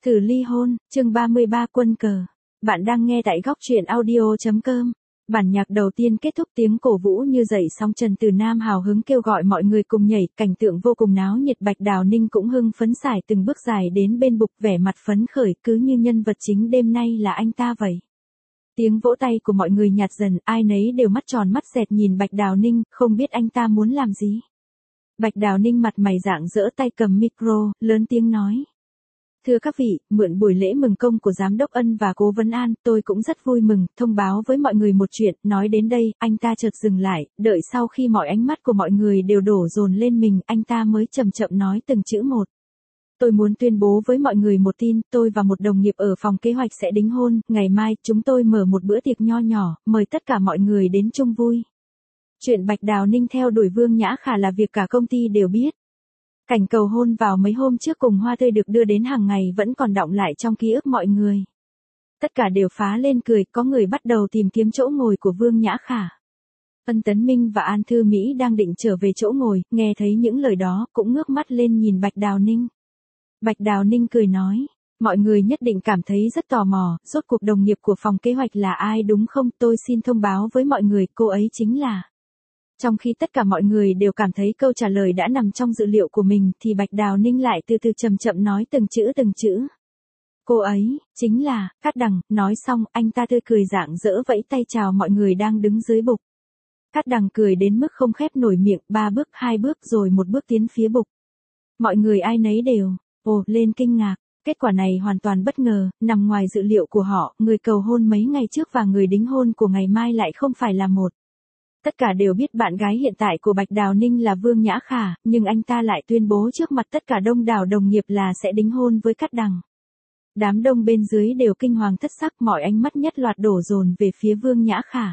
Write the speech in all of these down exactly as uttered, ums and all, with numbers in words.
Thử ly hôn, chương ba mươi ba quân cờ. Bạn đang nghe tại góc truyện audio.com. Bản nhạc đầu tiên kết thúc tiếng cổ vũ như dậy sóng, Trần Từ Nam hào hứng kêu gọi mọi người cùng nhảy, cảnh tượng vô cùng náo nhiệt. Bạch Đào Ninh cũng hưng phấn sải từng bước dài đến bên bục, vẻ mặt phấn khởi cứ như nhân vật chính đêm nay là anh ta vậy. Tiếng vỗ tay của mọi người nhạt dần, ai nấy đều mắt tròn mắt dẹt nhìn Bạch Đào Ninh, không biết anh ta muốn làm gì. Bạch Đào Ninh mặt mày rạng rỡ, tay cầm micro, lớn tiếng nói. Thưa các vị, mượn buổi lễ mừng công của Giám đốc Ân và Cố vấn An, tôi cũng rất vui mừng, thông báo với mọi người một chuyện. Nói đến đây, anh ta chợt dừng lại, đợi sau khi mọi ánh mắt của mọi người đều đổ dồn lên mình, anh ta mới chậm chậm nói từng chữ một. Tôi muốn tuyên bố với mọi người một tin, tôi và một đồng nghiệp ở phòng kế hoạch sẽ đính hôn, ngày mai chúng tôi mở một bữa tiệc nho nhỏ, mời tất cả mọi người đến chung vui. Chuyện Bạch Đào Ninh theo đuổi Vương Nhã Khả là việc cả công ty đều biết. Cảnh cầu hôn vào mấy hôm trước cùng hoa tươi được đưa đến hàng ngày vẫn còn đọng lại trong ký ức mọi người. Tất cả đều phá lên cười, có người bắt đầu tìm kiếm chỗ ngồi của Vương Nhã Khả. Ân Tấn Minh và An Thư Mỹ đang định trở về chỗ ngồi, nghe thấy những lời đó, cũng ngước mắt lên nhìn Bạch Đào Ninh. Bạch Đào Ninh cười nói, mọi người nhất định cảm thấy rất tò mò, rốt cuộc đồng nghiệp của phòng kế hoạch là ai đúng không? Tôi xin thông báo với mọi người, cô ấy chính là... Trong khi tất cả mọi người đều cảm thấy câu trả lời đã nằm trong dự liệu của mình, thì Bạch Đào Ninh lại từ từ chậm chậm nói từng chữ từng chữ. Cô ấy, chính là, Cát Đằng. Nói xong, anh ta tươi cười rạng rỡ vẫy tay chào mọi người đang đứng dưới bục. Cát Đằng cười đến mức không khép nổi miệng, ba bước, hai bước rồi một bước tiến phía bục. Mọi người ai nấy đều, ồ, lên kinh ngạc. Kết quả này hoàn toàn bất ngờ, nằm ngoài dự liệu của họ, người cầu hôn mấy ngày trước và người đính hôn của ngày mai lại không phải là một. Tất cả đều biết bạn gái hiện tại của Bạch Đào Ninh là Vương Nhã Khả, nhưng anh ta lại tuyên bố trước mặt tất cả đông đảo đồng nghiệp là sẽ đính hôn với Cát Đằng. Đám đông bên dưới đều kinh hoàng thất sắc, mọi ánh mắt nhất loạt đổ dồn về phía Vương Nhã Khả.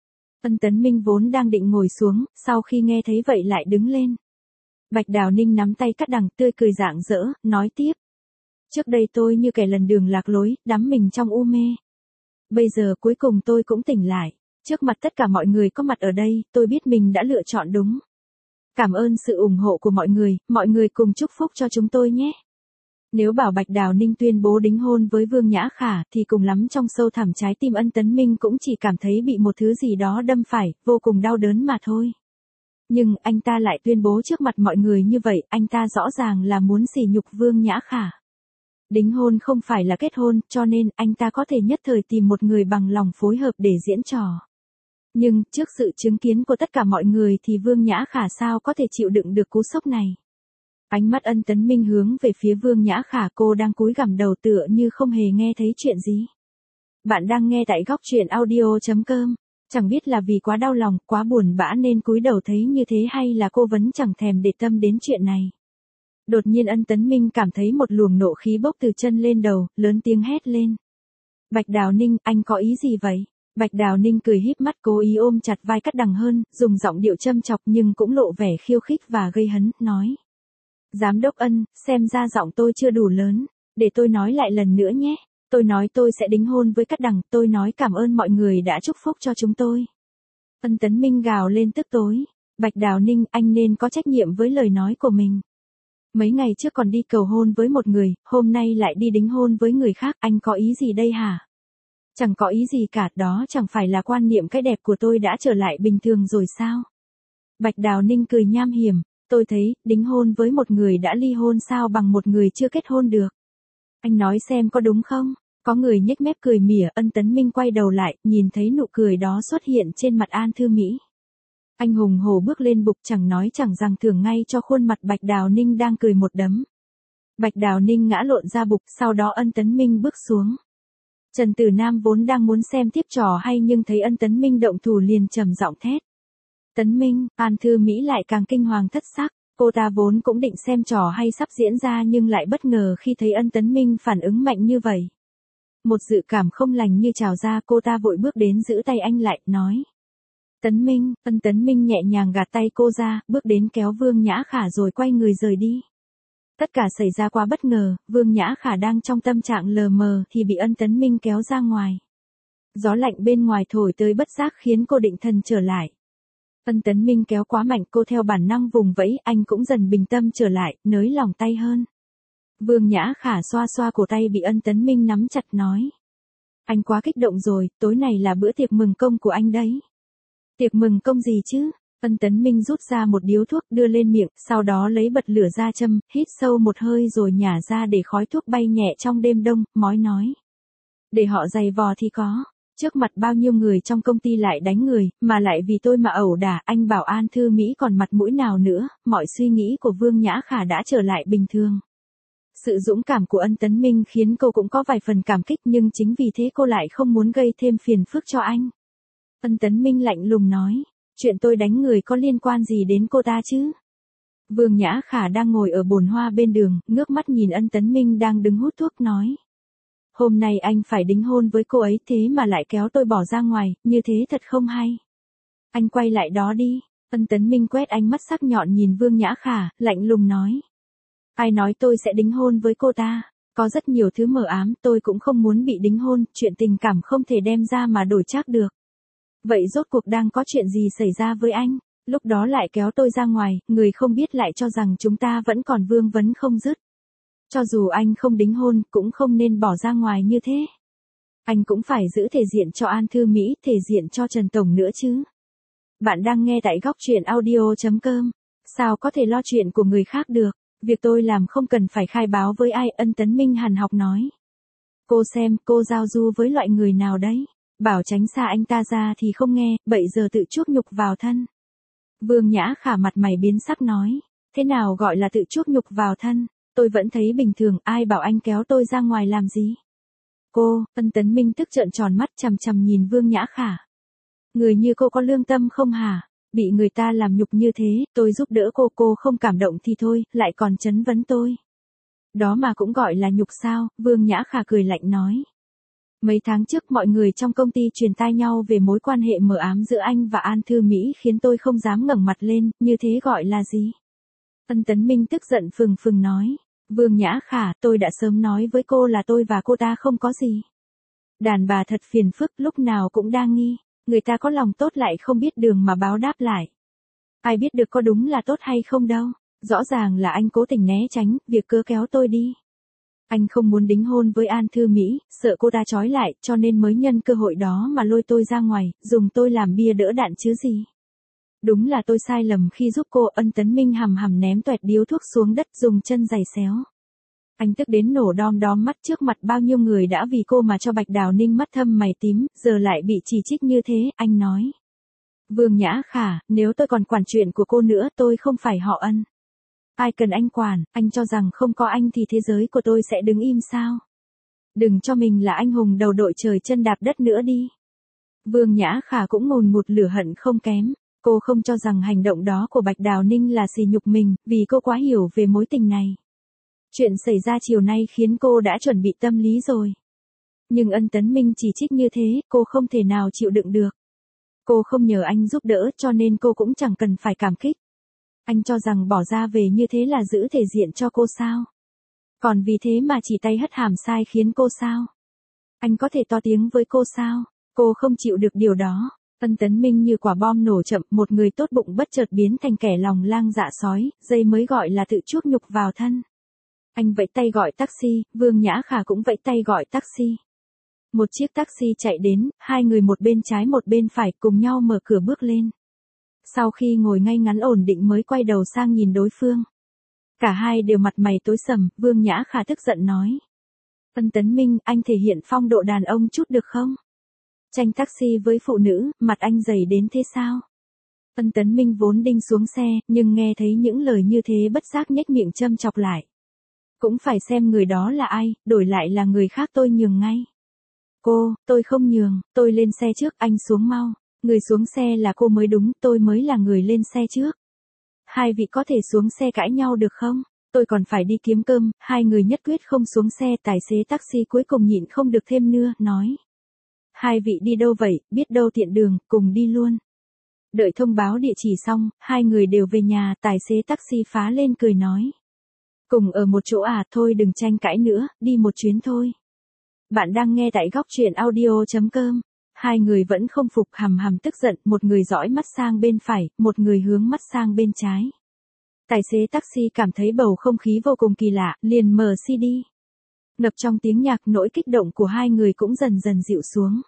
Ân Tấn Minh vốn đang định ngồi xuống, sau khi nghe thấy vậy lại đứng lên. Bạch Đào Ninh nắm tay Cát Đằng, tươi cười rạng rỡ, nói tiếp. Trước đây tôi như kẻ lần đường lạc lối, đắm mình trong u mê. Bây giờ cuối cùng tôi cũng tỉnh lại. Trước mặt tất cả mọi người có mặt ở đây, tôi biết mình đã lựa chọn đúng. Cảm ơn sự ủng hộ của mọi người, mọi người cùng chúc phúc cho chúng tôi nhé. Nếu bảo Bạch Đào Ninh tuyên bố đính hôn với Vương Nhã Khả thì cùng lắm trong sâu thẳm trái tim Ân Tấn Minh cũng chỉ cảm thấy bị một thứ gì đó đâm phải, vô cùng đau đớn mà thôi. Nhưng anh ta lại tuyên bố trước mặt mọi người như vậy, anh ta rõ ràng là muốn sỉ nhục Vương Nhã Khả. Đính hôn không phải là kết hôn, cho nên anh ta có thể nhất thời tìm một người bằng lòng phối hợp để diễn trò. Nhưng, trước sự chứng kiến của tất cả mọi người thì Vương Nhã Khả sao có thể chịu đựng được cú sốc này. Ánh mắt Ân Tấn Minh hướng về phía Vương Nhã Khả, cô đang cúi gằm đầu tựa như không hề nghe thấy chuyện gì. Bạn đang nghe tại góc truyện audio.com. Chẳng biết là vì quá đau lòng, quá buồn bã nên cúi đầu thấy như thế hay là cô vẫn chẳng thèm để tâm đến chuyện này. Đột nhiên Ân Tấn Minh cảm thấy một luồng nộ khí bốc từ chân lên đầu, lớn tiếng hét lên. Bạch Đào Ninh, anh có ý gì vậy? Bạch Đào Ninh cười híp mắt, cố ý ôm chặt vai Cát Đằng hơn, dùng giọng điệu châm chọc nhưng cũng lộ vẻ khiêu khích và gây hấn, nói. Giám đốc Ân, xem ra giọng tôi chưa đủ lớn, để tôi nói lại lần nữa nhé. Tôi nói tôi sẽ đính hôn với Cát Đằng, tôi nói cảm ơn mọi người đã chúc phúc cho chúng tôi. Ân Tấn Minh gào lên tức tối. Bạch Đào Ninh, anh nên có trách nhiệm với lời nói của mình. Mấy ngày trước còn đi cầu hôn với một người, hôm nay lại đi đính hôn với người khác, anh có ý gì đây hả? Chẳng có ý gì cả, đó chẳng phải là quan niệm cái đẹp của tôi đã trở lại bình thường rồi sao? Bạch Đào Ninh cười nham hiểm, tôi thấy, đính hôn với một người đã ly hôn sao bằng một người chưa kết hôn được. Anh nói xem có đúng không? Có người nhếch mép cười mỉa, Ân Tấn Minh quay đầu lại, nhìn thấy nụ cười đó xuất hiện trên mặt An Thư Mỹ. Anh hùng hổ bước lên bục, chẳng nói chẳng rằng thưởng ngay cho khuôn mặt Bạch Đào Ninh đang cười một đấm. Bạch Đào Ninh ngã lộn ra bục, sau đó Ân Tấn Minh bước xuống. Trần Từ Nam vốn đang muốn xem tiếp trò hay nhưng thấy Ân Tấn Minh động thủ liền trầm giọng thét. Tấn Minh, An Thư Mỹ lại càng kinh hoàng thất sắc, cô ta vốn cũng định xem trò hay sắp diễn ra nhưng lại bất ngờ khi thấy Ân Tấn Minh phản ứng mạnh như vậy. Một dự cảm không lành như trào ra, cô ta vội bước đến giữ tay anh lại, nói. Tấn Minh, Ân Tấn Minh nhẹ nhàng gạt tay cô ra, bước đến kéo Vương Nhã Khả rồi quay người rời đi. Tất cả xảy ra quá bất ngờ, Vương Nhã Khả đang trong tâm trạng lờ mờ thì bị Ân Tấn Minh kéo ra ngoài. Gió lạnh bên ngoài thổi tới bất giác khiến cô định thần trở lại. Ân Tấn Minh kéo quá mạnh, cô theo bản năng vùng vẫy, anh cũng dần bình tâm trở lại, nới lỏng tay hơn. Vương Nhã Khả xoa xoa cổ tay bị Ân Tấn Minh nắm chặt nói. Anh quá kích động rồi, tối này là bữa tiệc mừng công của anh đấy. Tiệc mừng công gì chứ? Ân Tấn Minh rút ra một điếu thuốc đưa lên miệng, sau đó lấy bật lửa ra châm, hít sâu một hơi rồi nhả ra để khói thuốc bay nhẹ trong đêm đông, mói nói. Để họ giày vò thì có. Trước mặt bao nhiêu người trong công ty lại đánh người, mà lại vì tôi mà ẩu đả, anh bảo An Thư Mỹ còn mặt mũi nào nữa, mọi suy nghĩ của Vương Nhã Khả đã trở lại bình thường. Sự dũng cảm của Ân Tấn Minh khiến cô cũng có vài phần cảm kích nhưng chính vì thế cô lại không muốn gây thêm phiền phức cho anh. Ân Tấn Minh lạnh lùng nói, chuyện tôi đánh người có liên quan gì đến cô ta chứ? Vương Nhã Khả đang ngồi ở bồn hoa bên đường, ngước mắt nhìn Ân Tấn Minh đang đứng hút thuốc nói. Hôm nay anh phải đính hôn với cô ấy thế mà lại kéo tôi bỏ ra ngoài, như thế thật không hay. Anh quay lại đó đi. Ân Tấn Minh quét ánh mắt sắc nhọn nhìn Vương Nhã Khả, lạnh lùng nói. Ai nói tôi sẽ đính hôn với cô ta? Có rất nhiều thứ mờ ám, tôi cũng không muốn bị đính hôn, chuyện tình cảm không thể đem ra mà đổi trác được. Vậy rốt cuộc đang có chuyện gì xảy ra với anh? Lúc đó lại kéo tôi ra ngoài, người không biết lại cho rằng chúng ta vẫn còn vương vấn không dứt. Cho dù anh không đính hôn, cũng không nên bỏ ra ngoài như thế. Anh cũng phải giữ thể diện cho An Thư Mỹ, thể diện cho Trần Tổng nữa chứ. Bạn đang nghe tại góc truyện audio chấm com. Sao có thể lo chuyện của người khác được? Việc tôi làm không cần phải khai báo với ai, Ân Tấn Minh hằn học nói. Cô xem, cô giao du với loại người nào đấy? Bảo tránh xa anh ta ra thì không nghe, bậy giờ tự chuốc nhục vào thân. Vương Nhã Khả mặt mày biến sắc nói. Thế nào gọi là tự chuốc nhục vào thân? Tôi vẫn thấy bình thường, ai bảo anh kéo tôi ra ngoài làm gì? Cô, Ân Tấn Minh tức trợn tròn mắt chằm chằm nhìn Vương Nhã Khả. Người như cô có lương tâm không hả? Bị người ta làm nhục như thế, tôi giúp đỡ cô, cô không cảm động thì thôi, lại còn chất vấn tôi. Đó mà cũng gọi là nhục sao? Vương Nhã Khả cười lạnh nói. Mấy tháng trước mọi người trong công ty truyền tai nhau về mối quan hệ mờ ám giữa anh và An Thư Mỹ khiến tôi không dám ngẩng mặt lên, như thế gọi là gì? Ân Tấn Minh tức giận phừng phừng nói. Vương Nhã Khả, tôi đã sớm nói với cô là tôi và cô ta không có gì. Đàn bà thật phiền phức, lúc nào cũng đang nghi. Người ta có lòng tốt lại không biết đường mà báo đáp lại. Ai biết được có đúng là tốt hay không đâu. Rõ ràng là anh cố tình né tránh, việc cớ kéo tôi đi. Anh không muốn đính hôn với An Thư Mỹ, sợ cô ta trói lại, cho nên mới nhân cơ hội đó mà lôi tôi ra ngoài, dùng tôi làm bia đỡ đạn chứ gì. Đúng là tôi sai lầm khi giúp cô. Ân Tấn Minh hầm hầm ném toẹt điếu thuốc xuống đất dùng chân giày xéo. Anh tức đến nổ đom đóm mắt trước mặt bao nhiêu người đã vì cô mà cho Bạch Đào Ninh mắt thâm mày tím, giờ lại bị chỉ trích như thế, anh nói. Vương Nhã Khả, nếu tôi còn quản chuyện của cô nữa tôi không phải họ Ân. Ai cần anh quản, anh cho rằng không có anh thì thế giới của tôi sẽ đứng im sao? Đừng cho mình là anh hùng đầu đội trời chân đạp đất nữa đi. Vương Nhã Khả cũng ngùn ngụt lửa hận không kém. Cô không cho rằng hành động đó của Bạch Đào Ninh là sỉ nhục mình, vì cô quá hiểu về mối tình này. Chuyện xảy ra chiều nay khiến cô đã chuẩn bị tâm lý rồi. Nhưng Ân Tấn Minh chỉ trích như thế, cô không thể nào chịu đựng được. Cô không nhờ anh giúp đỡ cho nên cô cũng chẳng cần phải cảm kích. Anh cho rằng bỏ ra về như thế là giữ thể diện cho cô sao? Còn vì thế mà chỉ tay hất hàm sai khiến cô sao? Anh có thể to tiếng với cô sao? Cô không chịu được điều đó. Ân Tấn Minh như quả bom nổ chậm, một người tốt bụng bất chợt biến thành kẻ lòng lang dạ sói, dây mới gọi là tự chuốc nhục vào thân. Anh vẫy tay gọi taxi, Vương Nhã Khả cũng vẫy tay gọi taxi. Một chiếc taxi chạy đến, hai người một bên trái một bên phải cùng nhau mở cửa bước lên. Sau khi ngồi ngay ngắn ổn định mới quay đầu sang nhìn đối phương. Cả hai đều mặt mày tối sầm, Vương Nhã Khả tức giận nói. Ân Tấn Minh, anh thể hiện phong độ đàn ông chút được không? Tranh taxi với phụ nữ, mặt anh dày đến thế sao? Ân Tấn Minh vốn đinh xuống xe, nhưng nghe thấy những lời như thế bất giác nhếch miệng châm chọc lại. Cũng phải xem người đó là ai, đổi lại là người khác tôi nhường ngay. Cô, tôi không nhường, tôi lên xe trước, anh xuống mau. Người xuống xe là cô mới đúng, tôi mới là người lên xe trước. Hai vị có thể xuống xe cãi nhau được không? Tôi còn phải đi kiếm cơm. Hai người nhất quyết không xuống xe, tài xế taxi cuối cùng nhịn không được thêm nữa, nói. Hai vị đi đâu vậy, biết đâu tiện đường, cùng đi luôn. Đợi thông báo địa chỉ xong, hai người đều về nhà, tài xế taxi phá lên cười nói. Cùng ở một chỗ à, thôi đừng tranh cãi nữa, đi một chuyến thôi. Bạn đang nghe tại góc truyện audio chấm com. Hai người vẫn không phục, hầm hầm tức giận, một người dõi mắt sang bên phải, một người hướng mắt sang bên trái. Tài xế taxi cảm thấy bầu không khí vô cùng kỳ lạ, liền mở xê đê. Ngập trong tiếng nhạc, nỗi kích động của hai người cũng dần dần dịu xuống.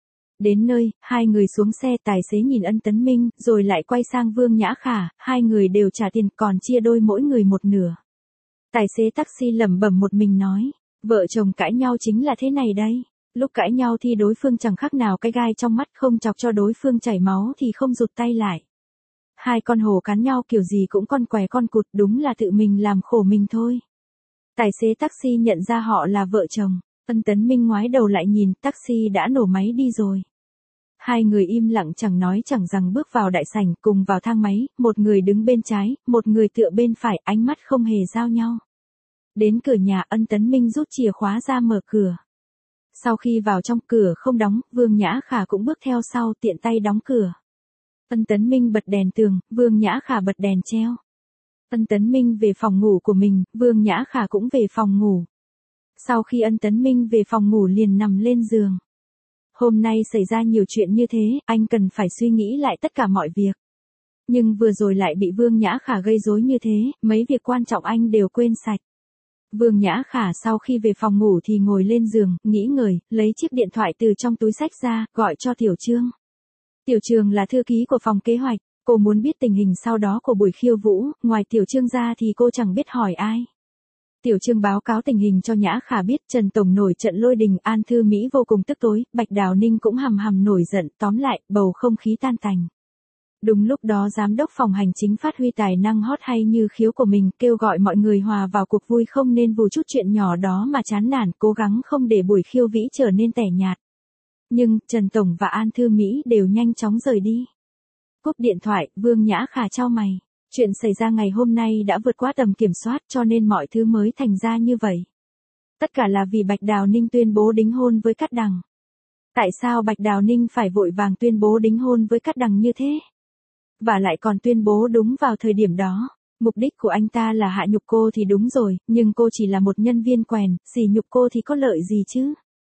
Đến nơi, hai người xuống xe, tài xế nhìn Ân Tấn Minh, rồi lại quay sang Vương Nhã Khả, hai người đều trả tiền, còn chia đôi mỗi người một nửa. Tài xế taxi lẩm bẩm một mình nói, vợ chồng cãi nhau chính là thế này đây. Lúc cãi nhau thì đối phương chẳng khác nào cái gai trong mắt, không chọc cho đối phương chảy máu thì không rụt tay lại. Hai con hổ cắn nhau kiểu gì cũng con què con cụt, đúng là tự mình làm khổ mình thôi. Tài xế taxi nhận ra họ là vợ chồng. Ân Tấn Minh ngoái đầu lại nhìn, taxi đã nổ máy đi rồi. Hai người im lặng chẳng nói chẳng rằng bước vào đại sảnh, cùng vào thang máy, một người đứng bên trái, một người tựa bên phải, ánh mắt không hề giao nhau. Đến cửa nhà, Ân Tấn Minh rút chìa khóa ra mở cửa. Sau khi vào trong, cửa không đóng, Vương Nhã Khả cũng bước theo sau, tiện tay đóng cửa. Ân Tấn Minh bật đèn tường, Vương Nhã Khả bật đèn treo. Ân Tấn Minh về phòng ngủ của mình, Vương Nhã Khả cũng về phòng ngủ. Sau khi Ân Tấn Minh về phòng ngủ liền nằm lên giường. Hôm nay xảy ra nhiều chuyện như thế, anh cần phải suy nghĩ lại tất cả mọi việc. Nhưng vừa rồi lại bị Vương Nhã Khả gây rối như thế, mấy việc quan trọng anh đều quên sạch. Vương Nhã Khả sau khi về phòng ngủ thì ngồi lên giường, nghĩ ngợi, lấy chiếc điện thoại từ trong túi xách ra, gọi cho Tiểu Trương. Tiểu Trương là thư ký của phòng kế hoạch, cô muốn biết tình hình sau đó của buổi khiêu vũ, ngoài Tiểu Trương ra thì cô chẳng biết hỏi ai. Tiểu Trương báo cáo tình hình cho Nhã Khả biết, Trần Tổng nổi trận lôi đình, An Thư Mỹ vô cùng tức tối, Bạch Đào Ninh cũng hầm hầm nổi giận, tóm lại, bầu không khí tan tành. Đúng lúc đó giám đốc phòng hành chính phát huy tài năng hot hay như khiếu của mình, kêu gọi mọi người hòa vào cuộc vui, không nên vù chút chuyện nhỏ đó mà chán nản, cố gắng không để buổi khiêu vĩ trở nên tẻ nhạt. Nhưng, Trần Tổng và An Thư Mỹ đều nhanh chóng rời đi. Cúp điện thoại, Vương Nhã Khả chau mày. Chuyện xảy ra ngày hôm nay đã vượt quá tầm kiểm soát, cho nên mọi thứ mới thành ra như vậy. Tất cả là vì Bạch Đào Ninh tuyên bố đính hôn với Cát Đằng. Tại sao Bạch Đào Ninh phải vội vàng tuyên bố đính hôn với Cát Đằng như thế? Và lại còn tuyên bố đúng vào thời điểm đó. Mục đích của anh ta là hạ nhục cô thì đúng rồi, nhưng cô chỉ là một nhân viên quèn, sỉ nhục cô thì có lợi gì chứ?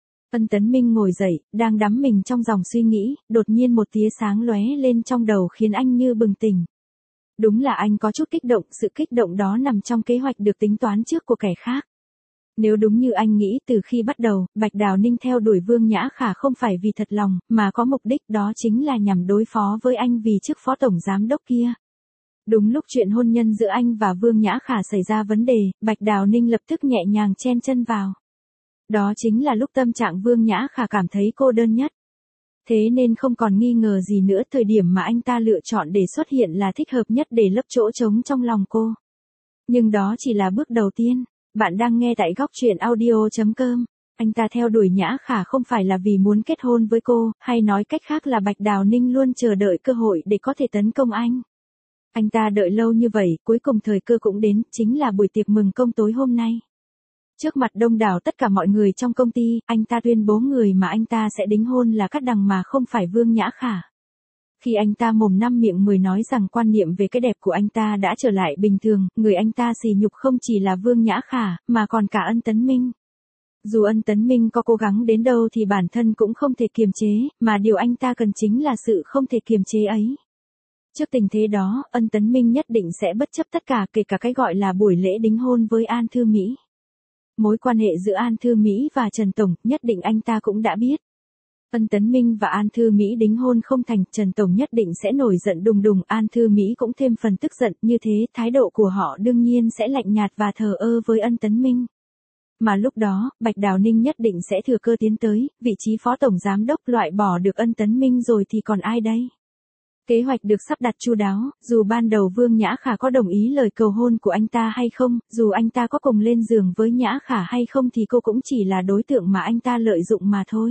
Ân Tấn Minh ngồi dậy, đang đắm mình trong dòng suy nghĩ, đột nhiên một tia sáng lóe lên trong đầu khiến anh như bừng tỉnh. Đúng là anh có chút kích động, sự kích động đó nằm trong kế hoạch được tính toán trước của kẻ khác. Nếu đúng như anh nghĩ, từ khi bắt đầu, Bạch Đào Ninh theo đuổi Vương Nhã Khả không phải vì thật lòng, mà có mục đích, đó chính là nhằm đối phó với anh vì chức phó tổng giám đốc kia. Đúng lúc chuyện hôn nhân giữa anh và Vương Nhã Khả xảy ra vấn đề, Bạch Đào Ninh lập tức nhẹ nhàng chen chân vào. Đó chính là lúc tâm trạng Vương Nhã Khả cảm thấy cô đơn nhất. Thế nên không còn nghi ngờ gì nữa, thời điểm mà anh ta lựa chọn để xuất hiện là thích hợp nhất để lấp chỗ trống trong lòng cô. Nhưng đó chỉ là bước đầu tiên. Bạn đang nghe tại góc truyện audio chấm com. Anh ta theo đuổi Nhã Khả không phải là vì muốn kết hôn với cô, hay nói cách khác là Bạch Đào Ninh luôn chờ đợi cơ hội để có thể tấn công anh. Anh ta đợi lâu như vậy, cuối cùng thời cơ cũng đến, chính là buổi tiệc mừng công tối hôm nay. Trước mặt đông đảo tất cả mọi người trong công ty, anh ta tuyên bố người mà anh ta sẽ đính hôn là Cát Đằng mà không phải Vương Nhã Khả. Khi anh ta mồm năm miệng mười nói rằng quan niệm về cái đẹp của anh ta đã trở lại bình thường, người anh ta sỉ nhục không chỉ là Vương Nhã Khả, mà còn cả Ân Tấn Minh. Dù Ân Tấn Minh có cố gắng đến đâu thì bản thân cũng không thể kiềm chế, mà điều anh ta cần chính là sự không thể kiềm chế ấy. Trước tình thế đó, Ân Tấn Minh nhất định sẽ bất chấp tất cả, kể cả cái gọi là buổi lễ đính hôn với An Thư Mỹ. Mối quan hệ giữa An Thư Mỹ và Trần Tổng, nhất định anh ta cũng đã biết. Ân Tấn Minh và An Thư Mỹ đính hôn không thành, Trần Tổng nhất định sẽ nổi giận đùng đùng, An Thư Mỹ cũng thêm phần tức giận, như thế thái độ của họ đương nhiên sẽ lạnh nhạt và thờ ơ với Ân Tấn Minh. Mà lúc đó, Bạch Đào Ninh nhất định sẽ thừa cơ tiến tới, vị trí phó tổng giám đốc, loại bỏ được Ân Tấn Minh rồi thì còn ai đây? Kế hoạch được sắp đặt chu đáo, dù ban đầu Vương Nhã Khả có đồng ý lời cầu hôn của anh ta hay không, dù anh ta có cùng lên giường với Nhã Khả hay không thì cô cũng chỉ là đối tượng mà anh ta lợi dụng mà thôi.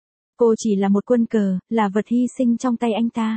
Cô chỉ là một quân cờ, là vật hy sinh trong tay anh ta.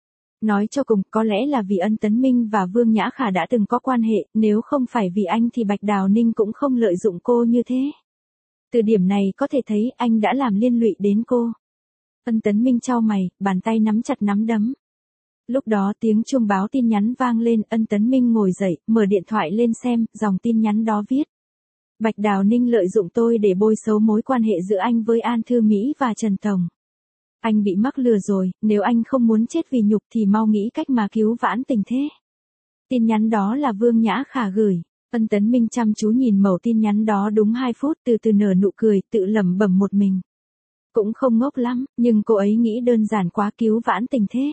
Nói cho cùng, có lẽ là vì Ân Tấn Minh và Vương Nhã Khả đã từng có quan hệ, nếu không phải vì anh thì Bạch Đào Ninh cũng không lợi dụng cô như thế. Từ điểm này có thể thấy anh đã làm liên lụy đến cô. Ân Tấn Minh chau mày, bàn tay nắm chặt nắm đấm. Lúc đó tiếng chuông báo tin nhắn vang lên, Ân Tấn Minh ngồi dậy, mở điện thoại lên xem, dòng tin nhắn đó viết. Bạch Đào Ninh lợi dụng tôi để bôi xấu mối quan hệ giữa anh với An Thư Mỹ và Trần Tổng. Anh bị mắc lừa rồi, nếu anh không muốn chết vì nhục thì mau nghĩ cách mà cứu vãn tình thế. Tin nhắn đó là Vương Nhã Khả gửi. Ân Tấn Minh chăm chú nhìn mẩu tin nhắn đó đúng hai phút, từ từ nở nụ cười, tự lẩm bẩm một mình. Cũng không ngốc lắm, nhưng cô ấy nghĩ đơn giản quá, cứu vãn tình thế.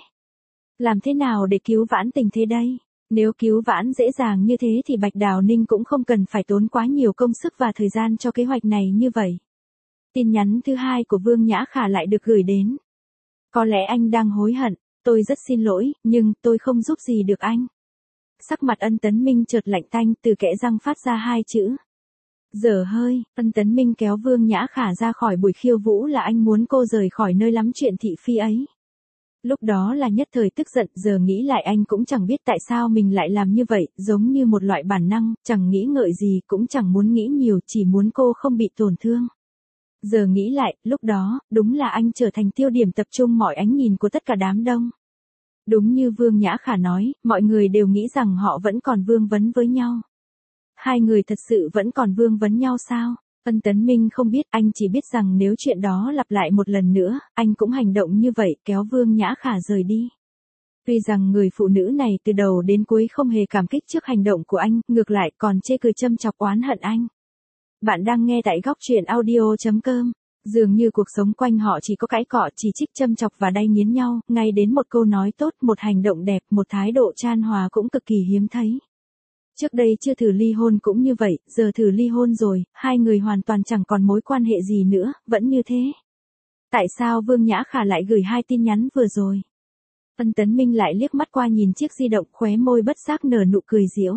Làm thế nào để cứu vãn tình thế đây? Nếu cứu vãn dễ dàng như thế thì Bạch Đào Ninh cũng không cần phải tốn quá nhiều công sức và thời gian cho kế hoạch này như vậy. Tin nhắn thứ hai của Vương Nhã Khả lại được gửi đến. Có lẽ anh đang hối hận, tôi rất xin lỗi, nhưng tôi không giúp gì được anh. Sắc mặt Ân Tấn Minh chợt lạnh tanh, từ kẽ răng phát ra hai chữ. Dở hơi. Ân Tấn Minh kéo Vương Nhã Khả ra khỏi buổi khiêu vũ là anh muốn cô rời khỏi nơi lắm chuyện thị phi ấy. Lúc đó là nhất thời tức giận, giờ nghĩ lại anh cũng chẳng biết tại sao mình lại làm như vậy, giống như một loại bản năng, chẳng nghĩ ngợi gì, cũng chẳng muốn nghĩ nhiều, chỉ muốn cô không bị tổn thương. Giờ nghĩ lại, lúc đó, đúng là anh trở thành tiêu điểm tập trung mọi ánh nhìn của tất cả đám đông. Đúng như Vương Nhã Khả nói, mọi người đều nghĩ rằng họ vẫn còn vương vấn với nhau. Hai người thật sự vẫn còn vương vấn nhau sao? Ân Tấn Minh không biết, anh chỉ biết rằng nếu chuyện đó lặp lại một lần nữa, anh cũng hành động như vậy, kéo Vương Nhã Khả rời đi. Tuy rằng người phụ nữ này từ đầu đến cuối không hề cảm kích trước hành động của anh, ngược lại còn chê cười châm chọc oán hận anh. Bạn đang nghe tại góc truyện audio chấm com. Dường như cuộc sống quanh họ chỉ có cãi cọ, chỉ trích châm chọc và đay nghiến nhau, ngay đến một câu nói tốt, một hành động đẹp, một thái độ chan hòa cũng cực kỳ hiếm thấy. Trước đây chưa thử ly hôn cũng như vậy, giờ thử ly hôn rồi, hai người hoàn toàn chẳng còn mối quan hệ gì nữa, vẫn như thế. Tại sao Vương Nhã Khả lại gửi hai tin nhắn vừa rồi? Ân Tấn Minh lại liếc mắt qua nhìn chiếc di động, khóe môi bất giác nở nụ cười giễu.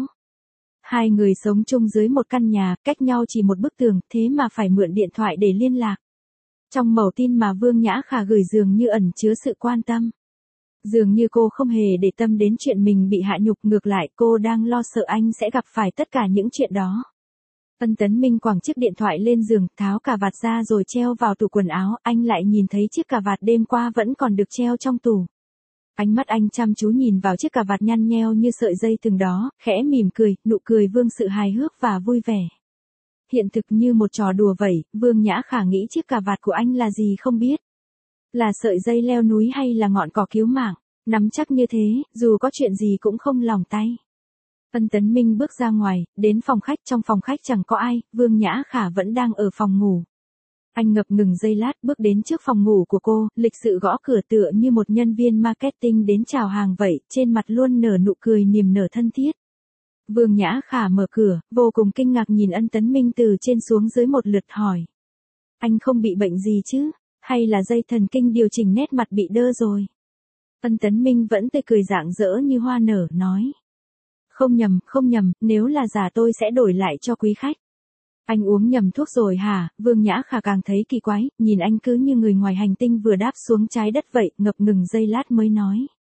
Hai người sống chung dưới một căn nhà, cách nhau chỉ một bức tường, thế mà phải mượn điện thoại để liên lạc. Trong mẩu tin mà Vương Nhã Khả gửi dường như ẩn chứa sự quan tâm. Dường như cô không hề để tâm đến chuyện mình bị hạ nhục, ngược lại cô đang lo sợ anh sẽ gặp phải tất cả những chuyện đó. Ân Tấn Minh quẳng chiếc điện thoại lên giường, tháo cà vạt ra rồi treo vào tủ quần áo, anh lại nhìn thấy chiếc cà vạt đêm qua vẫn còn được treo trong tủ. Ánh mắt anh chăm chú nhìn vào chiếc cà vạt nhăn nheo như sợi dây thừng đó, khẽ mỉm cười, nụ cười vương sự hài hước và vui vẻ. Hiện thực như một trò đùa vậy, Vương Nhã Khả nghĩ chiếc cà vạt của anh là gì không biết. Là sợi dây leo núi hay là ngọn cỏ cứu mạng, nắm chắc như thế, dù có chuyện gì cũng không lỏng tay. Ân Tấn Minh bước ra ngoài, đến phòng khách, trong phòng khách chẳng có ai, Vương Nhã Khả vẫn đang ở phòng ngủ. Anh ngập ngừng giây lát, bước đến trước phòng ngủ của cô, lịch sự gõ cửa tựa như một nhân viên marketing đến chào hàng vậy, trên mặt luôn nở nụ cười niềm nở thân thiết. Vương Nhã Khả mở cửa, vô cùng kinh ngạc nhìn Ân Tấn Minh từ trên xuống dưới một lượt, hỏi. Anh không bị bệnh gì chứ? Hay là dây thần kinh điều chỉnh nét mặt bị đơ rồi? Ân Tấn Minh vẫn tươi cười rạng rỡ như hoa nở, nói. Không nhầm, không nhầm, nếu là giả tôi sẽ đổi lại cho quý khách. Anh uống nhầm thuốc rồi hả? Vương Nhã Khả càng thấy kỳ quái, nhìn anh cứ như người ngoài hành tinh vừa đáp xuống trái đất vậy, ngập ngừng giây lát mới nói.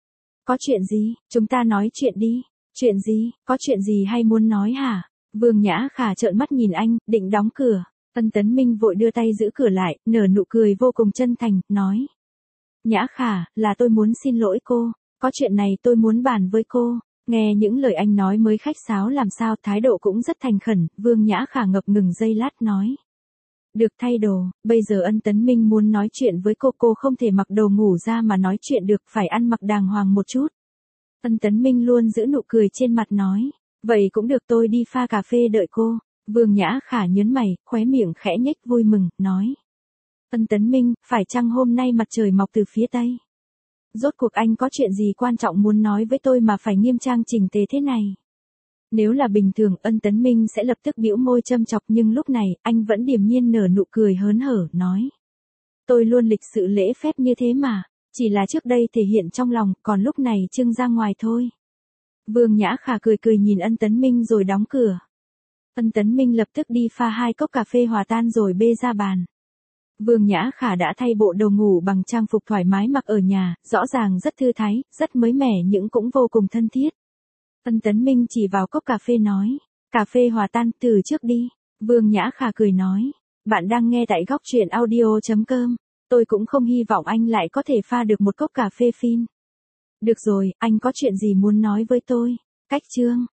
Có chuyện gì? Chúng ta nói chuyện đi. Chuyện gì? Có chuyện gì hay muốn nói hả? Vương Nhã Khả trợn mắt nhìn anh, định đóng cửa. Ân Tấn Minh vội đưa tay giữ cửa lại, nở nụ cười vô cùng chân thành, nói. Nhã Khả, là tôi muốn xin lỗi cô. Có chuyện này tôi muốn bàn với cô. Nghe những lời anh nói mới khách sáo làm sao, thái độ cũng rất thành khẩn, Vương Nhã Khả ngập ngừng giây lát nói. Được thay đồ, bây giờ Ân Tấn Minh muốn nói chuyện với cô, cô không thể mặc đồ ngủ ra mà nói chuyện được, phải ăn mặc đàng hoàng một chút. Ân Tấn Minh luôn giữ nụ cười trên mặt nói. Vậy cũng được, tôi đi pha cà phê đợi cô. Vương Nhã Khả nhớn mày, khóe miệng khẽ nhếch vui mừng, nói. Ân Tấn Minh, phải chăng hôm nay mặt trời mọc từ phía tây? Rốt cuộc anh có chuyện gì quan trọng muốn nói với tôi mà phải nghiêm trang chỉnh tề thế này? Nếu là bình thường, Ân Tấn Minh sẽ lập tức bĩu môi châm chọc, nhưng lúc này, anh vẫn điềm nhiên nở nụ cười hớn hở, nói. Tôi luôn lịch sự lễ phép như thế mà, chỉ là trước đây thể hiện trong lòng, còn lúc này trưng ra ngoài thôi. Vương Nhã Khả cười cười nhìn Ân Tấn Minh rồi đóng cửa. Ân Tấn Minh lập tức đi pha hai cốc cà phê hòa tan rồi bê ra bàn. Vương Nhã Khả đã thay bộ đồ ngủ bằng trang phục thoải mái mặc ở nhà, rõ ràng rất thư thái, rất mới mẻ nhưng cũng vô cùng thân thiết. Ân Tấn Minh chỉ vào cốc cà phê nói, cà phê hòa tan, từ trước đi. Vương Nhã Khả cười nói, bạn đang nghe tại góc truyện audio chấm com, tôi cũng không hy vọng anh lại có thể pha được một cốc cà phê phin. Được rồi, anh có chuyện gì muốn nói với tôi? Cách chương.